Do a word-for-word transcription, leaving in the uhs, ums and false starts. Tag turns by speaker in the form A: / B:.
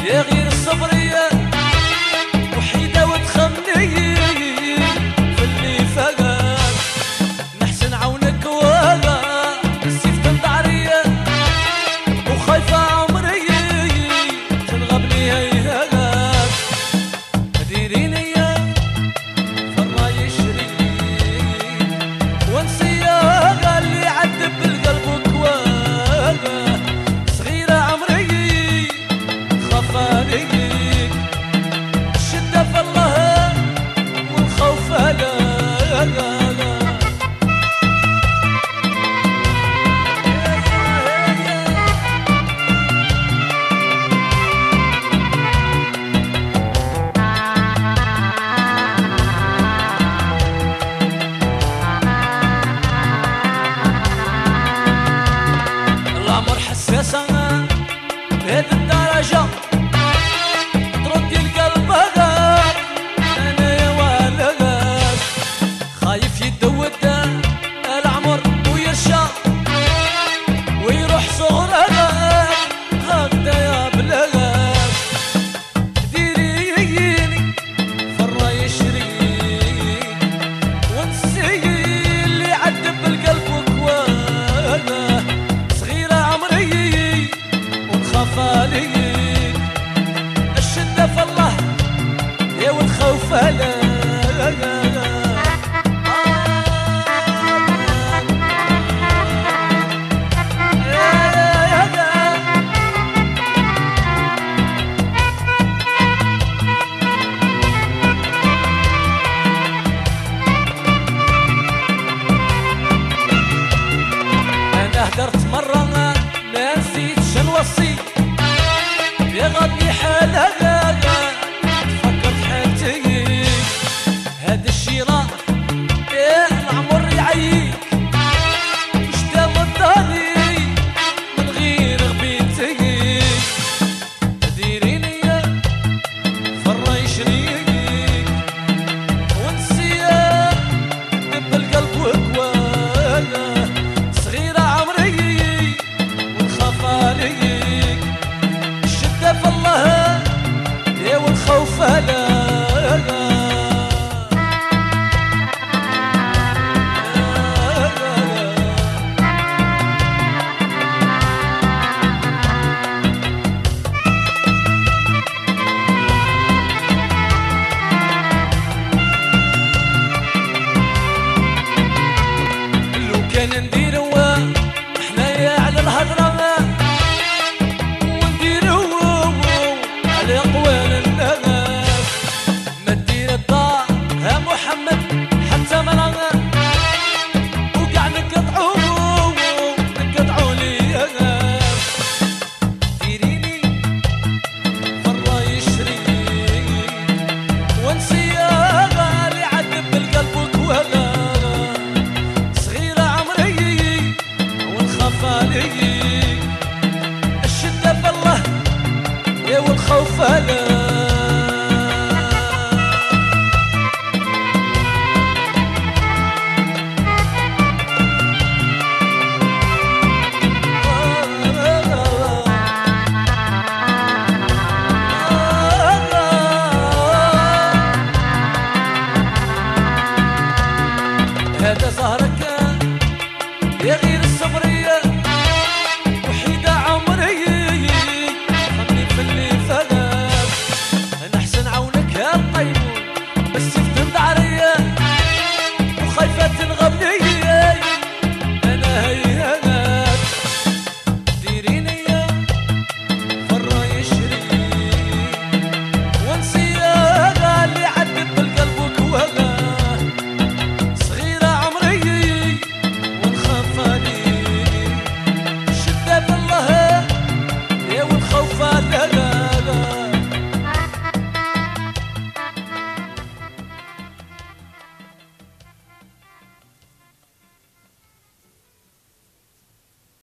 A: يا غير الصبرية وحيدة وتخمني في اللي فقد نحسن عونك ولا السيف تنطعرية وخايفة عمري تنغبني هيهات ديريني يا فراي شريك ونسيا اللي عذب بالقلب كوالا صغيرة عمري خاف عليك الشدة في الله والخوف لا لا لا العمر حساسة بهذه الدرجة تردي القلب غاب أنا يا ولد خايف يدود العمر ويرشى ويروح صغرها هكذا يا بلاد ديريني فراي شريك ونسي اللي عذب القلب وكوالا صغيرة عمري ونخاف عليك الشدة في الله يا والخوف لا لا لا لا أنا هدرت مرة ما نسيتش نوصي يا غني حالها فكرت حالتي هاد الشي راح يا العمر يعيك وشتا مضاني من غير غبيتي ديريني يا فراي شريك ونسيا دب القلب وكوالا صغيرة عمري ونخاف عليك الشدة في الله يا والخوف لا لا لو كان نديرو حنايا على الهضرة ونديرو على قوال الناس ما دير الدار ها محمد حتى مرة وقع نقطعو نقطعو لي ديريني فراي شريك ونسيا اللي عذب بالقلب كوالا صغيرة عمري ونخاف عليك الشدة في الله يا والخوف لا